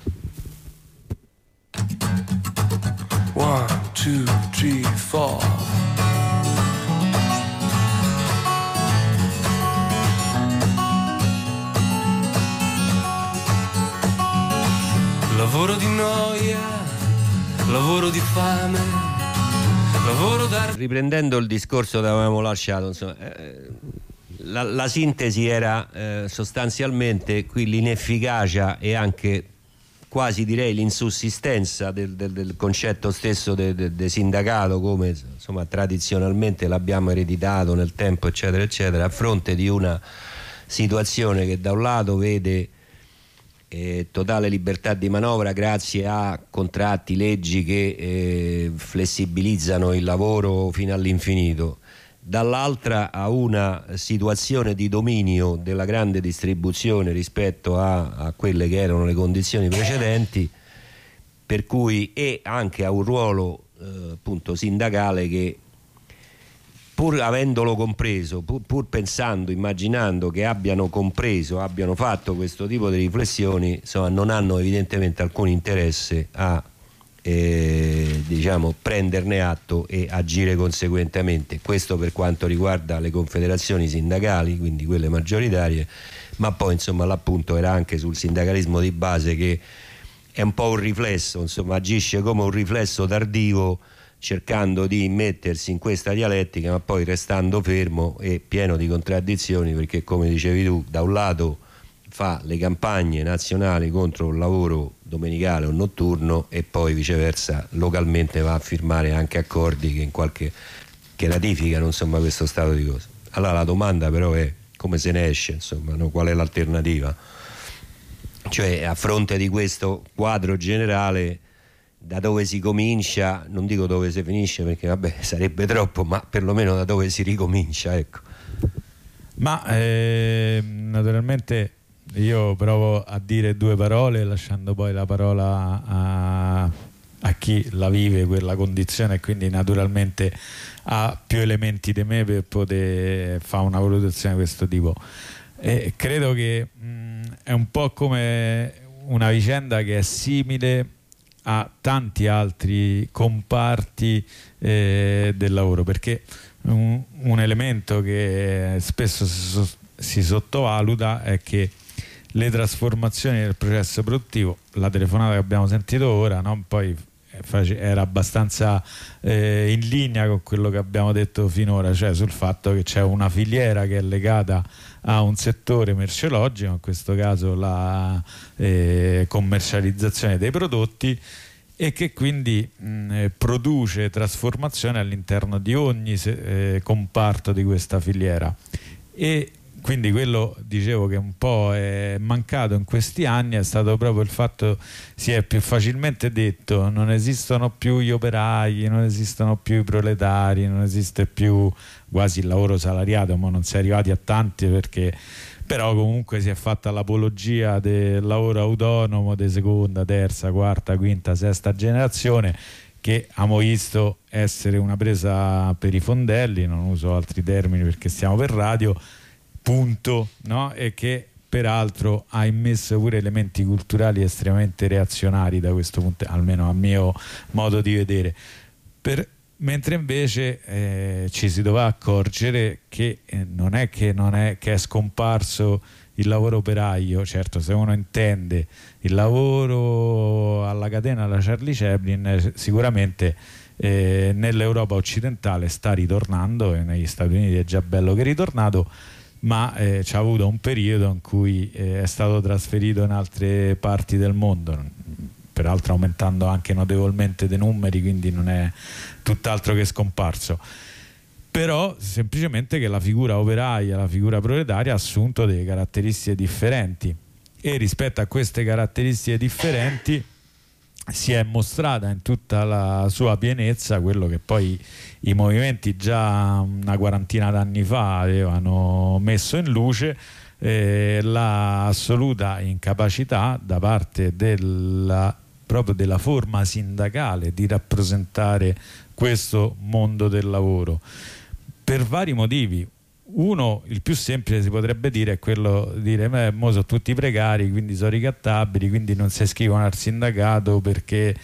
1, 2, 3, 4. Lavoro di noia, lavoro di fame, lavoro da... Riprendendo il discorso che avevamo lasciato, insomma, la sintesi era sostanzialmente qui l'inefficacia e anche quasi direi l'insussistenza del concetto stesso del sindacato, come insomma tradizionalmente l'abbiamo ereditato nel tempo, eccetera eccetera, a fronte di una situazione che da un lato vede totale libertà di manovra grazie a contratti, leggi che flessibilizzano il lavoro fino all'infinito, dall'altra a una situazione di dominio della grande distribuzione rispetto a quelle che erano le condizioni precedenti, per cui, e anche a un ruolo appunto sindacale che, pur avendolo compreso, pur pensando, immaginando che abbiano compreso, abbiano fatto questo tipo di riflessioni, insomma, non hanno evidentemente alcun interesse a diciamo prenderne atto e agire conseguentemente. Questo per quanto riguarda le confederazioni sindacali, quindi quelle maggioritarie, ma poi insomma l'appunto era anche sul sindacalismo di base, che è un po' un riflesso, insomma agisce come un riflesso tardivo, cercando di mettersi in questa dialettica, ma poi restando fermo e pieno di contraddizioni, perché come dicevi tu, da un lato fa le campagne nazionali contro il lavoro domenicale o notturno e poi viceversa localmente va a firmare anche accordi che ratificano insomma questo stato di cose. Allora la domanda però è come se ne esce, insomma, no? Qual è l'alternativa? Cioè, a fronte di questo quadro generale, da dove si comincia, non dico dove si finisce perché vabbè sarebbe troppo, ma perlomeno da dove si ricomincia, ecco. Ma naturalmente io provo a dire due parole, lasciando poi la parola a chi la vive quella condizione e quindi naturalmente ha più elementi di me per poter fare una valutazione di questo tipo. Credo che è un po' come una vicenda che è simile a tanti altri comparti del lavoro, perché un elemento che spesso si sottovaluta è che le trasformazioni del processo produttivo, la telefonata che abbiamo sentito ora, no? Poi era abbastanza in linea con quello che abbiamo detto finora, cioè sul fatto che c'è una filiera che è legata a un settore merceologico, in questo caso la commercializzazione dei prodotti, e che quindi produce trasformazione all'interno di ogni comparto di questa filiera. E quindi quello, dicevo, che un po' è mancato in questi anni è stato proprio il fatto, si è più facilmente detto, non esistono più gli operai, non esistono più i proletari, non esiste più quasi il lavoro salariato, ma non si è arrivati a tanti, perché però comunque si è fatta l'apologia del lavoro autonomo di seconda, terza, quarta, quinta, sesta generazione, che abbiamo visto essere una presa per i fondelli, non uso altri termini perché stiamo per radio, punto, no? E che peraltro ha immesso pure elementi culturali estremamente reazionari da questo punto, almeno a mio modo di vedere, mentre invece ci si doveva accorgere che non è che è scomparso il lavoro operaio. Certo, se uno intende il lavoro alla catena alla Charlie Chaplin, sicuramente nell'Europa occidentale sta ritornando, e negli Stati Uniti è già bello che è ritornato, ma c'ha avuto un periodo in cui è stato trasferito in altre parti del mondo, peraltro aumentando anche notevolmente dei numeri, quindi non è tutt'altro che scomparso. Però semplicemente che la figura operaia, la figura proletaria ha assunto delle caratteristiche differenti, e rispetto a queste caratteristiche differenti si è mostrata in tutta la sua pienezza quello che poi i movimenti già una quarantina d'anni fa avevano messo in luce, la assoluta incapacità da parte proprio della forma sindacale di rappresentare questo mondo del lavoro, per vari motivi. Uno, il più semplice, si potrebbe dire, è quello di dire mo sono tutti precari, quindi sono ricattabili, quindi non si iscrivono al sindacato perché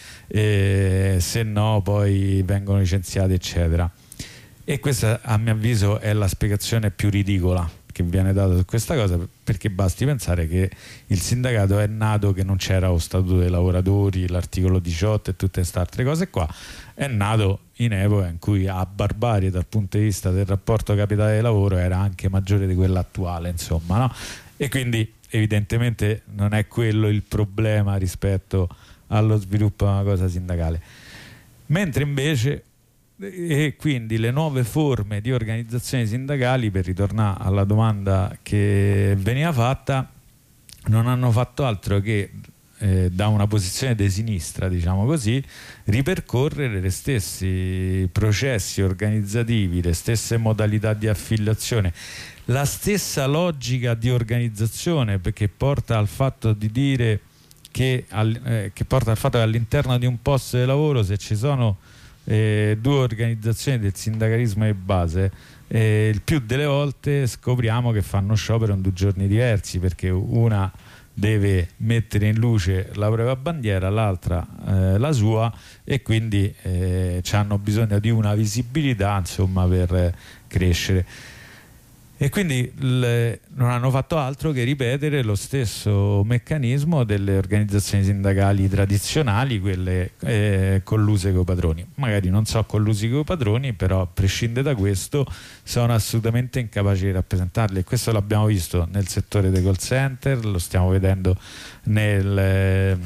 se no poi vengono licenziati, eccetera. E questa, a mio avviso, è la spiegazione più ridicola che viene data su questa cosa, perché basti pensare che il sindacato è nato che non c'era lo statuto dei lavoratori, l'articolo 18 e tutte queste altre cose qua. È nato in epoca in cui la barbarie dal punto di vista del rapporto capitale-lavoro era anche maggiore di quella attuale, insomma, no? E quindi evidentemente non è quello il problema rispetto allo sviluppo di una cosa sindacale. Mentre invece, e quindi le nuove forme di organizzazioni sindacali, per ritornare alla domanda che veniva fatta, non hanno fatto altro che da una posizione di sinistra, diciamo così, ripercorrere gli stessi processi organizzativi, le stesse modalità di affiliazione, la stessa logica di organizzazione, perché porta al fatto di dire che porta al fatto che all'interno di un posto di lavoro, se ci sono due organizzazioni del sindacalismo di base, il più delle volte scopriamo che fanno sciopero in 2 giorni diversi, perché una deve mettere in luce la propria bandiera, l'altra la sua, e quindi hanno bisogno di una visibilità, insomma, per crescere. E quindi non hanno fatto altro che ripetere lo stesso meccanismo delle organizzazioni sindacali tradizionali, quelle colluse con i padroni. Magari non so collusi con i padroni, però a prescindere da questo sono assolutamente incapaci di rappresentarli, e questo l'abbiamo visto nel settore dei call center, lo stiamo vedendo nel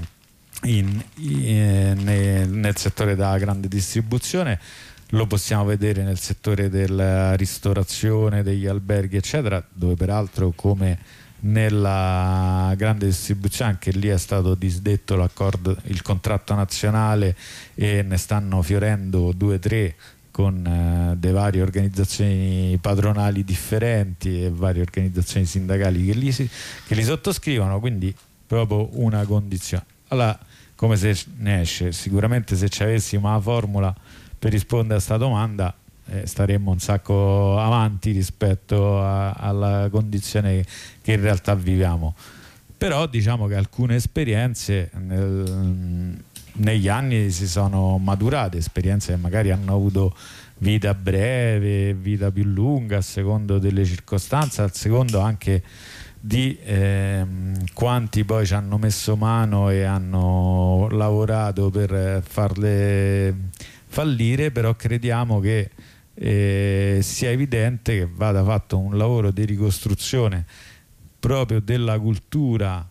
settore della grande distribuzione, lo possiamo vedere nel settore della ristorazione, degli alberghi eccetera, dove peraltro, come nella grande distribuzione, anche lì è stato disdetto il contratto nazionale, e ne stanno fiorendo 2 o 3 con le varie organizzazioni padronali differenti e varie organizzazioni sindacali che li sottoscrivono, quindi proprio una condizione. Allora, come se ne esce? Sicuramente se ci avessimo la formula per rispondere a questa domanda staremmo un sacco avanti rispetto alla condizione che in realtà viviamo. Però diciamo che alcune esperienze negli anni si sono maturate, esperienze che magari hanno avuto vita breve, vita più lunga, a secondo delle circostanze, al secondo anche di quanti poi ci hanno messo mano e hanno lavorato per farle fallire. Però crediamo che sia evidente che vada fatto un lavoro di ricostruzione proprio della cultura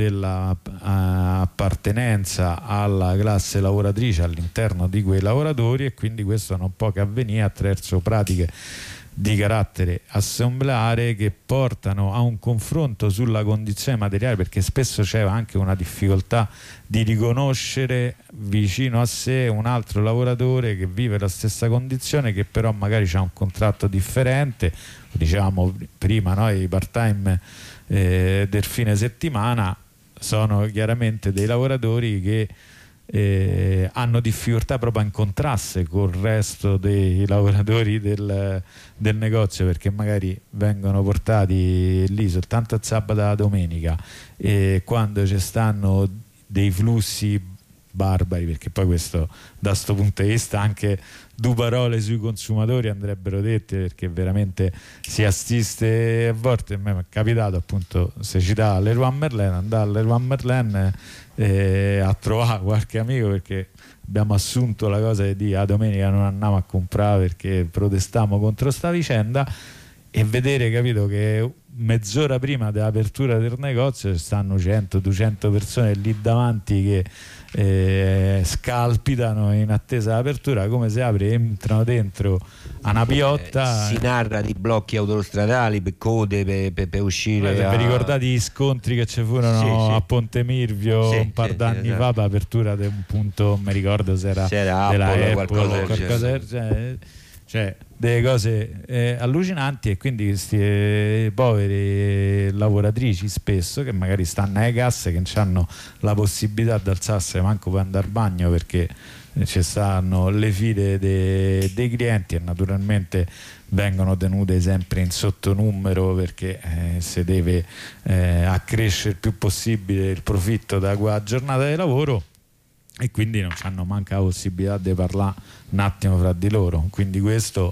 dell'appartenenza alla classe lavoratrice all'interno di quei lavoratori, e quindi questo non può che avvenire attraverso pratiche di carattere assemblare che portano a un confronto sulla condizione materiale, perché spesso c'è anche una difficoltà di riconoscere vicino a sé un altro lavoratore che vive la stessa condizione, che però magari ha un contratto differente. Dicevamo prima, no? I part-time del fine settimana sono chiaramente dei lavoratori che hanno difficoltà proprio a incontrarsi col resto dei lavoratori del negozio, perché magari vengono portati lì soltanto il sabato e la domenica, e quando ci stanno dei flussi barbari, perché poi questo, da questo punto di vista, anche 2 parole sui consumatori andrebbero dette, perché veramente si assiste a volte. A me mi è capitato, appunto, se citava Leroy Merlin, andare a Leroy Merlin a trovare qualche amico, perché abbiamo assunto la cosa di dire la domenica non andiamo a comprare perché protestiamo contro sta vicenda, e vedere, capito, che mezz'ora prima dell'apertura del negozio ci stanno 100-200 persone lì davanti che scalpitano in attesa dell'apertura, come se entrano dentro a una piotta. Si narra di blocchi autostradali, per code per uscire. Vi ricordate gli scontri che ci furono a Ponte Mirvio un par d'anni fa per l'apertura di un punto, mi ricordo se era della Apple, qualcosa del genere. Cioè delle cose allucinanti, e quindi questi poveri lavoratrici spesso, che magari stanno alle casse, che non hanno la possibilità di alzarsi manco per andare al bagno, perché ci stanno le file dei clienti, e naturalmente vengono tenute sempre in sottonumero, perché si deve accrescere il più possibile il profitto da quella giornata di lavoro, e quindi non hanno manca la possibilità di parlare un attimo fra di loro. Quindi questo...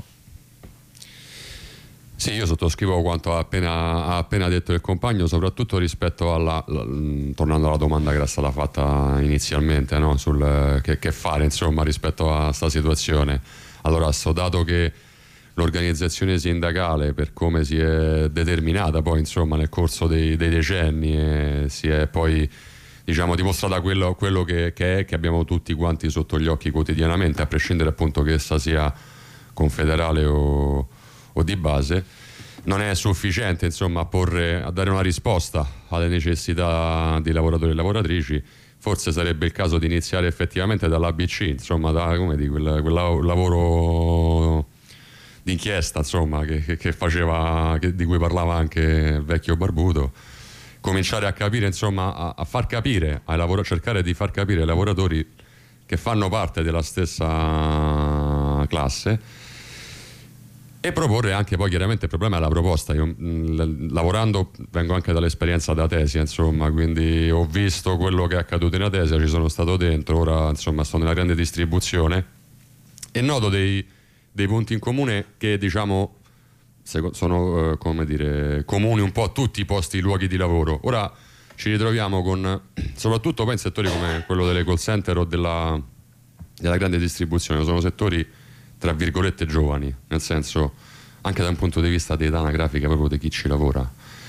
Sì, io sottoscrivo quanto ha appena detto il compagno, soprattutto rispetto tornando alla domanda che era stata fatta inizialmente, no? Sul che fare, insomma, rispetto a questa situazione. Allora, dato che l'organizzazione sindacale, per come si è determinata poi, insomma, nel corso dei decenni, si è poi, diciamo, dimostrata quello che è, che abbiamo tutti quanti sotto gli occhi quotidianamente, a prescindere appunto che essa sia confederale o di base, non è sufficiente, insomma, a dare una risposta alle necessità di lavoratori e lavoratrici, forse sarebbe il caso di iniziare effettivamente dall'ABC, insomma, quel lavoro d'inchiesta, insomma, che faceva, di cui parlava anche il vecchio barbuto. Cominciare a capire, insomma, a far capire cercare di far capire ai lavoratori che fanno parte della stessa classe, e proporre anche, poi chiaramente il problema è la proposta. Io lavorando vengo anche dall'esperienza da Atesia, insomma, quindi ho visto quello che è accaduto in Atesia, ci sono stato dentro, ora insomma sto nella grande distribuzione e noto dei punti in comune che, diciamo, sono come dire, comuni un po' a tutti i posti, i luoghi di lavoro. Ora ci ritroviamo con, soprattutto poi in settori come quello delle call center o della grande distribuzione, sono settori tra virgolette giovani, nel senso, anche da un punto di vista di età anagrafica proprio di chi ci lavora.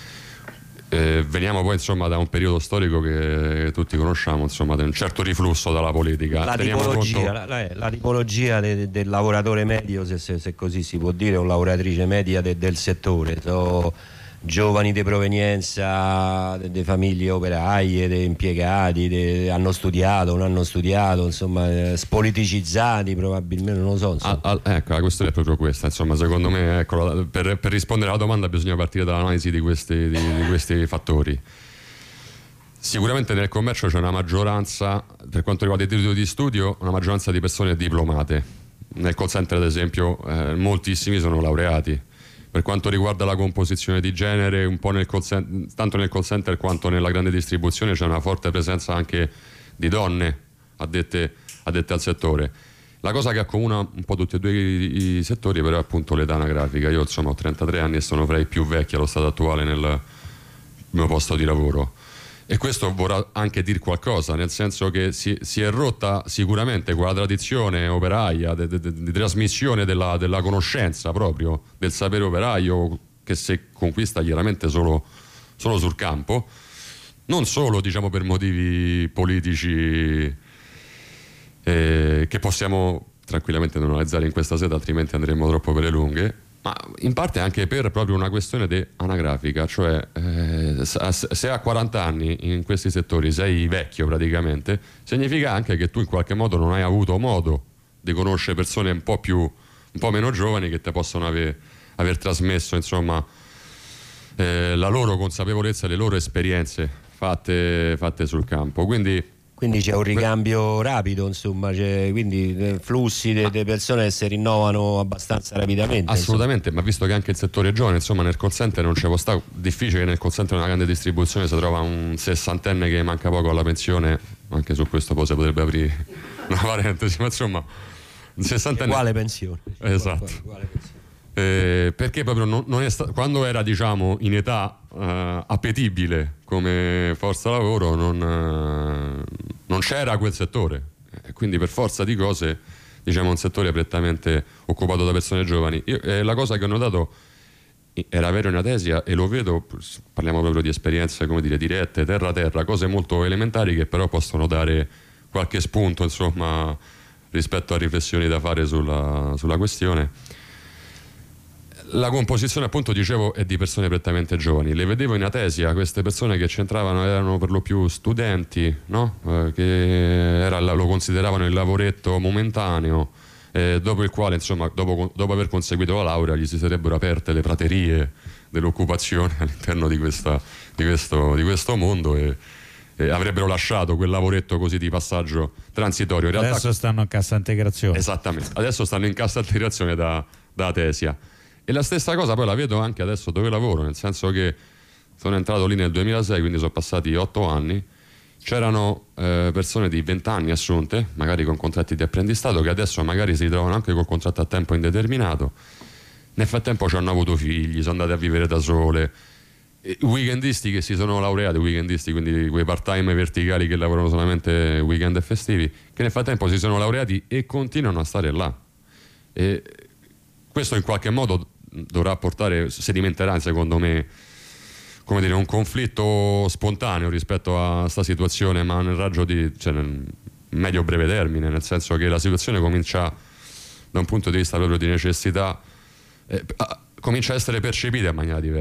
Veniamo poi, insomma, da un periodo storico che tutti conosciamo, insomma, di un certo riflusso dalla politica. La tipologia del lavoratore medio, se così si può dire, o lavoratrice media del settore, giovani di provenienza di famiglie operaie, di impiegati, hanno studiato, non hanno studiato, insomma, spoliticizzati probabilmente, non lo so. Ecco, la questione è proprio questa, insomma, secondo me, ecco, per rispondere alla domanda bisogna partire dall'analisi di questi fattori. Sicuramente nel commercio c'è una maggioranza, per quanto riguarda i titoli di studio, una maggioranza di persone diplomate. Nel call center, ad esempio, moltissimi sono laureati. Per quanto riguarda la composizione di genere, un po' tanto nel call center quanto nella grande distribuzione c'è una forte presenza anche di donne addette al settore. La cosa che accomuna un po' tutti e due i settori però è appunto l'età anagrafica. Io, insomma, ho 33 anni e sono fra i più vecchi allo stato attuale nel mio posto di lavoro. E questo vorrà anche dire qualcosa, nel senso che si è rotta sicuramente quella tradizione operaia di trasmissione della conoscenza, proprio del sapere operaio, che si conquista chiaramente solo sul campo, non solo, diciamo, per motivi politici che possiamo tranquillamente non analizzare in questa sede, altrimenti andremo troppo per le lunghe, ma in parte anche per proprio una questione anagrafica, cioè se a 40 anni in questi settori sei vecchio praticamente, significa anche che tu in qualche modo non hai avuto modo di conoscere persone un po' meno giovani che ti possono aver trasmesso, insomma, la loro consapevolezza e le loro esperienze fatte sul campo. Quindi c'è un ricambio rapido, insomma, quindi flussi di persone che si rinnovano abbastanza rapidamente. Assolutamente, insomma. Ma visto che anche il settore è giovane, insomma, nel call center non c'è sta difficile che nel call center una grande distribuzione si trova un sessantenne che manca poco alla pensione, anche su questo poi si potrebbe aprire una parentesi, ma insomma, un sessantenne. Quale pensione? Esatto. Quale pensione? Perché proprio non è quando era, diciamo, in età appetibile come forza lavoro non c'era quel settore, quindi per forza di cose, diciamo, un settore prettamente occupato da persone giovani. La cosa che ho notato era vero in Atesia e lo vedo, parliamo proprio di esperienze, come dire, dirette, terra a terra, cose molto elementari che però possono dare qualche spunto, insomma, rispetto a riflessioni da fare sulla questione. La composizione, appunto, dicevo, è di persone prettamente giovani. Le vedevo in Atesia, queste persone che c'entravano erano per lo più studenti, no? Che lo consideravano il lavoretto momentaneo, dopo il quale, insomma, dopo aver conseguito la laurea, gli si sarebbero aperte le praterie dell'occupazione all'interno di questo mondo e avrebbero lasciato quel lavoretto così di passaggio transitorio. In realtà, adesso stanno in cassa integrazione. Esattamente, adesso stanno in cassa integrazione da Atesia. E la stessa cosa poi la vedo anche adesso dove lavoro, nel senso che sono entrato lì nel 2006, quindi sono passati 8 anni, c'erano persone di 20 anni assunte, magari con contratti di apprendistato, che adesso magari si trovano anche col contratto a tempo indeterminato. Nel frattempo ci hanno avuto figli, sono andati a vivere da sole, weekendisti che si sono laureati, weekendisti, quindi quei part-time verticali che lavorano solamente weekend e festivi, che nel frattempo si sono laureati e continuano a stare là. E questo in qualche modo dovrà portare, sedimenterà, secondo me, come dire, un conflitto spontaneo rispetto a questa situazione, ma nel raggio nel medio-breve termine, nel senso che la situazione comincia, da un punto di vista proprio di necessità, comincia a essere percepita in maniera diversa.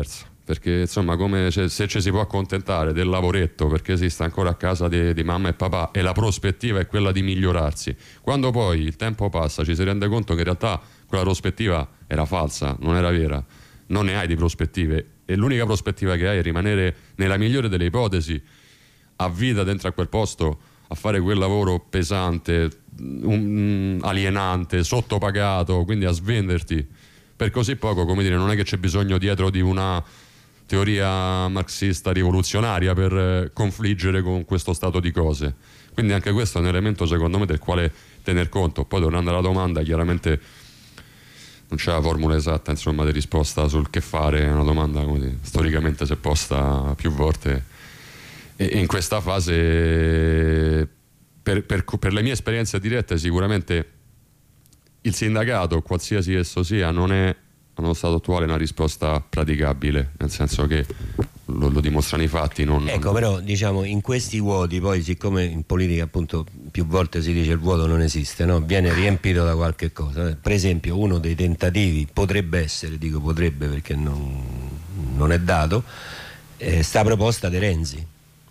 perché insomma se ci si può accontentare del lavoretto perché si sta ancora a casa di mamma e papà e la prospettiva è quella di migliorarsi, quando poi il tempo passa ci si rende conto che in realtà quella prospettiva era falsa, non era vera, non ne hai di prospettive e l'unica prospettiva che hai è rimanere nella migliore delle ipotesi a vita dentro a quel posto a fare quel lavoro pesante, alienante, sottopagato, quindi a svenderti per così poco. Come dire, non è che c'è bisogno dietro di una teoria marxista rivoluzionaria per confliggere con questo stato di cose, quindi anche questo è un elemento secondo me del quale tener conto. Poi tornando alla domanda, chiaramente non c'è la formula esatta insomma di risposta sul che fare, è una domanda storicamente si è posta più volte e in questa fase per le mie esperienze dirette sicuramente il sindacato, qualsiasi esso sia, non è allo stato attuale una risposta praticabile, nel senso che lo dimostrano i fatti. Ecco, però diciamo in questi vuoti, poi siccome in politica appunto più volte si dice il vuoto non esiste, no? Viene riempito da qualche cosa. Per esempio uno dei tentativi potrebbe essere, dico potrebbe perché non è dato, sta proposta di Renzi,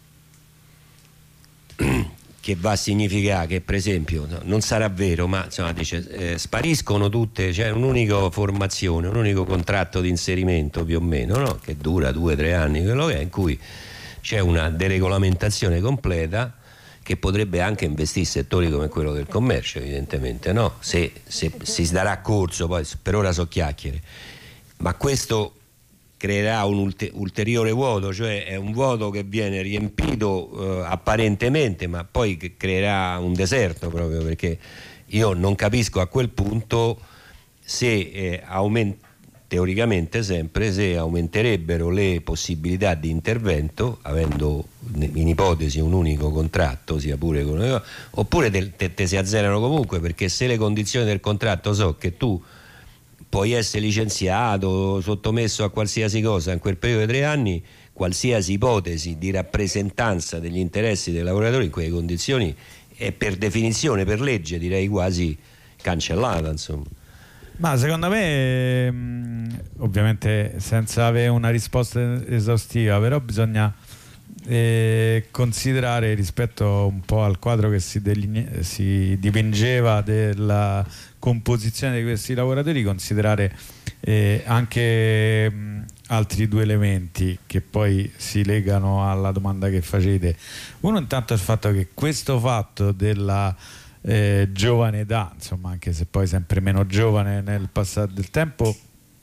che va a significare che per esempio non sarà vero, ma insomma dice spariscono tutte, c'è un'unica formazione, un unico contratto di inserimento più o meno, no? Che dura 2-3 anni, quello che è, in cui c'è una deregolamentazione completa che potrebbe anche investire settori come quello del commercio, evidentemente, no? Se si darà corso, poi per ora so chiacchiere, ma questo creerà un ulteriore vuoto, cioè è un vuoto che viene riempito apparentemente, ma poi che creerà un deserto, proprio perché io non capisco a quel punto se teoricamente sempre se aumenterebbero le possibilità di intervento avendo in ipotesi un unico contratto, sia pure con, oppure te si azzerano comunque, perché se le condizioni del contratto so che tu puoi essere licenziato, sottomesso a qualsiasi cosa in quel periodo di 3 anni, qualsiasi ipotesi di rappresentanza degli interessi dei lavoratori in quelle condizioni è per definizione, per legge, direi quasi cancellata, insomma. Ma secondo me, ovviamente senza avere una risposta esaustiva, però bisogna considerare, rispetto un po' al quadro che si dipingeva della composizione di questi lavoratori, considerare anche altri 2 elementi che poi si legano alla domanda che facete. Uno intanto è il fatto che questo fatto della giovane età, insomma, anche se poi sempre meno giovane nel passare del tempo,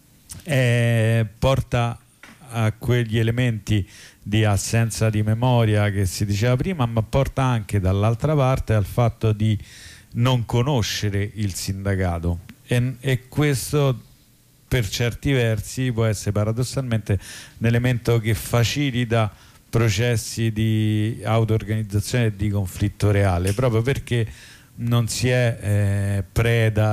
porta a quegli elementi di assenza di memoria che si diceva prima, ma porta anche dall'altra parte al fatto di non conoscere il sindacato e questo per certi versi può essere paradossalmente un elemento che facilita processi di auto-organizzazione e di conflitto reale, proprio perché non si è preda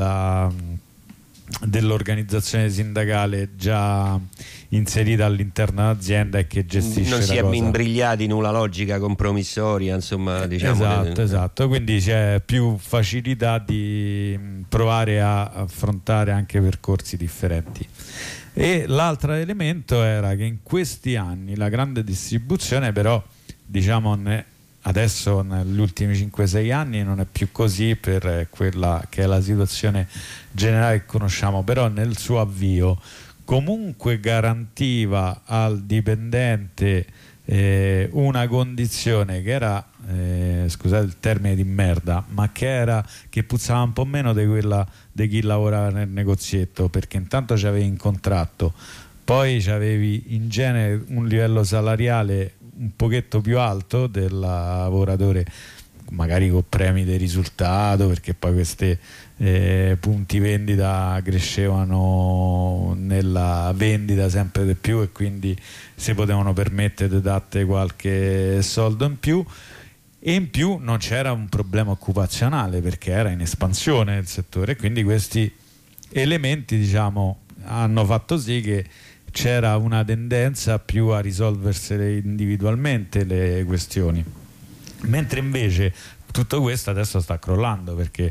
dell'organizzazione sindacale già inserita all'interno dell'azienda e che gestisce non la si è cosa. imbrigliati in una logica compromissoria, insomma, diciamo. Esatto, quindi c'è più facilità di provare a affrontare anche percorsi differenti. E l'altro elemento era che in questi anni la grande distribuzione, però diciamo adesso negli ultimi 5-6 anni non è più così per quella che è la situazione generale che conosciamo, però nel suo avvio comunque garantiva al dipendente una condizione che era, scusate il termine di merda, ma che puzzava un po' meno di quella di chi lavorava nel negozietto, perché intanto c'avevi in contratto, poi c'avevi in genere un livello salariale un pochetto più alto del lavoratore, magari con premi di risultato, perché poi questi punti vendita crescevano nella vendita sempre di più e quindi si potevano permettere di dare qualche soldo in più, e in più non c'era un problema occupazionale perché era in espansione il settore, e quindi questi elementi, diciamo, hanno fatto sì che c'era una tendenza più a risolversele individualmente le questioni, mentre invece tutto questo adesso sta crollando, perché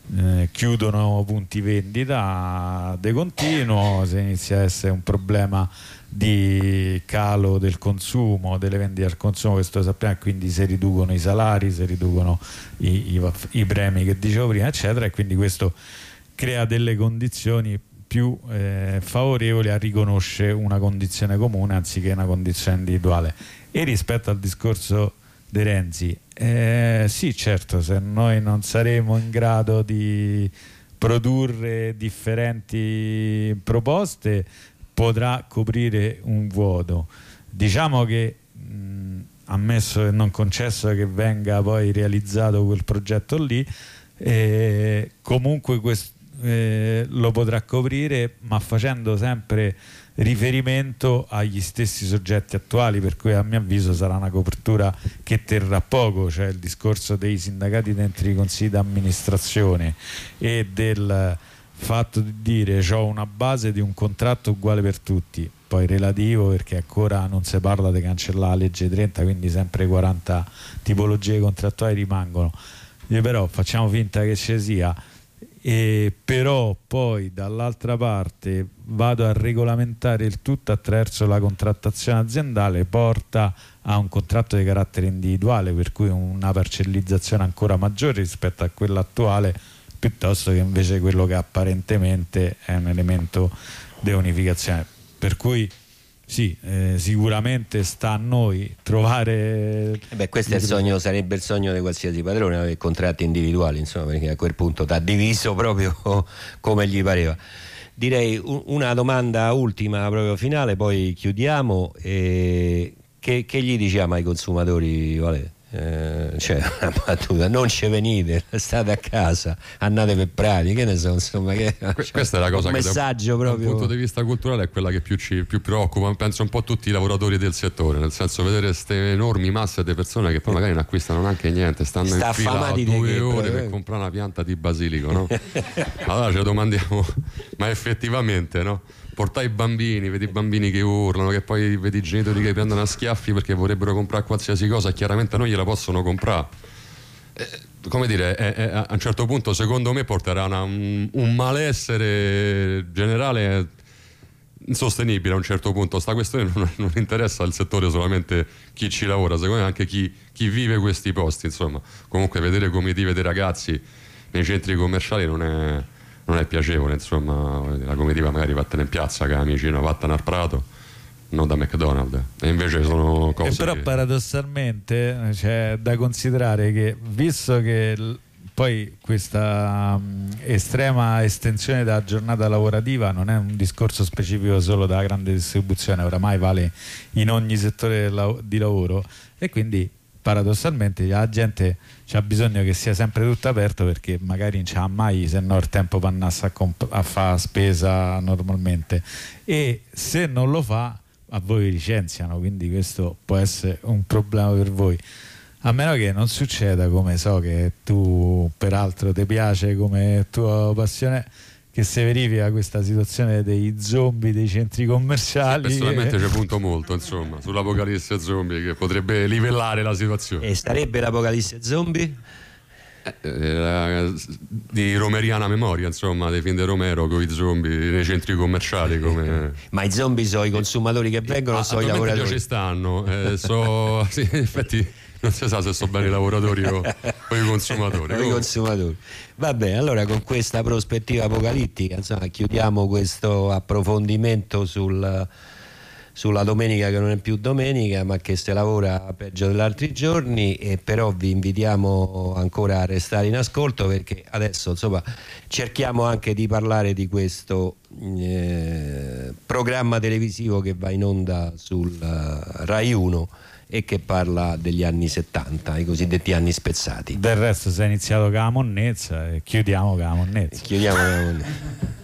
chiudono punti vendita de continuo, se inizia a essere un problema di calo del consumo, delle vendite al consumo, questo sappiamo, e quindi si riducono i salari, si riducono i premi che dicevo prima, eccetera, e quindi questo crea delle condizioni più favorevoli a riconoscere una condizione comune anziché una condizione individuale. E rispetto al discorso di Renzi, sì, certo, se noi non saremo in grado di produrre differenti proposte potrà coprire un vuoto. Diciamo che ammesso e non concesso che venga poi realizzato quel progetto lì, comunque lo potrà coprire, ma facendo sempre riferimento agli stessi soggetti attuali, per cui a mio avviso sarà una copertura che terrà poco, cioè il discorso dei sindacati dentro i consigli d'amministrazione e del fatto di dire c'ho una base di un contratto uguale per tutti, poi relativo perché ancora non si parla di cancellare la legge 30, quindi sempre 40 tipologie contrattuali rimangono. Però facciamo finta che ci sia, però poi dall'altra parte vado a regolamentare il tutto attraverso la contrattazione aziendale, porta a un contratto di carattere individuale, per cui una parcellizzazione ancora maggiore rispetto a quella attuale, piuttosto che invece quello che apparentemente è un elemento di unificazione. Per cui sì, sicuramente sta a noi trovare. Questo è il sogno, sarebbe il sogno di qualsiasi padrone, avere contratti individuali, insomma, perché a quel punto ti ha diviso proprio come gli pareva. Direi una domanda ultima, proprio finale, poi chiudiamo. Che gli diciamo ai consumatori, Vale? Cioè, una battuta, non ci venite, state a casa, andate per prati, che ne so, insomma, questa è la cosa un che messaggio proprio dal punto di vista culturale è quella che più preoccupa, penso un po' tutti i lavoratori del settore, nel senso, vedere queste enormi masse di persone che poi magari non acquistano neanche niente, stanno in fila 2 ore per comprare una pianta di basilico, no? Allora ci domandiamo, ma effettivamente, no? Portai i bambini, vedi i bambini che urlano, che poi vedi i genitori che prendono a schiaffi perché vorrebbero comprare qualsiasi cosa e chiaramente non gliela possono comprare. Come dire, a un certo punto secondo me porterà un malessere generale insostenibile. A un certo punto sta questione non interessa al settore solamente chi ci lavora, secondo me anche chi vive questi posti, insomma. Comunque vedere comitive dei ragazzi nei centri commerciali non è piacevole, insomma. La comitiva magari vattene in piazza, che amici vattene al Prato, non da McDonald's, e invece sono cose però paradossalmente c'è da considerare che, visto che poi questa estrema estensione della giornata lavorativa non è un discorso specifico solo della grande distribuzione, oramai vale in ogni settore di lavoro, e quindi paradossalmente la gente c'ha bisogno che sia sempre tutto aperto, perché magari non c'ha mai, se no il tempo per andare a fare spesa normalmente, e se non lo fa a voi licenziano, quindi questo può essere un problema per voi, a meno che non succeda, come so che tu peraltro ti piace come tua passione, che si verifica questa situazione dei zombie dei centri commerciali. Personalmente ci punto molto, insomma, sull'apocalisse zombie, che potrebbe livellare la situazione. E starebbe l'apocalisse zombie? Di romeriana memoria, insomma, dei film di Romero con i zombie nei centri commerciali, come... Ma i zombie sono i consumatori che vengono o sono i lavoratori? Ci stanno, sì, in effetti non si sa se sono bene i lavoratori o i consumatori. Vabbè, allora con questa prospettiva apocalittica, insomma, chiudiamo questo approfondimento sulla domenica che non è più domenica, ma che si lavora peggio degli altri giorni, e però vi invitiamo ancora a restare in ascolto, perché adesso, insomma, cerchiamo anche di parlare di questo programma televisivo che va in onda sul Rai 1 e che parla degli anni 70, i cosiddetti anni spezzati. Del resto si è iniziato con la monnezza e chiudiamo con la monnezza.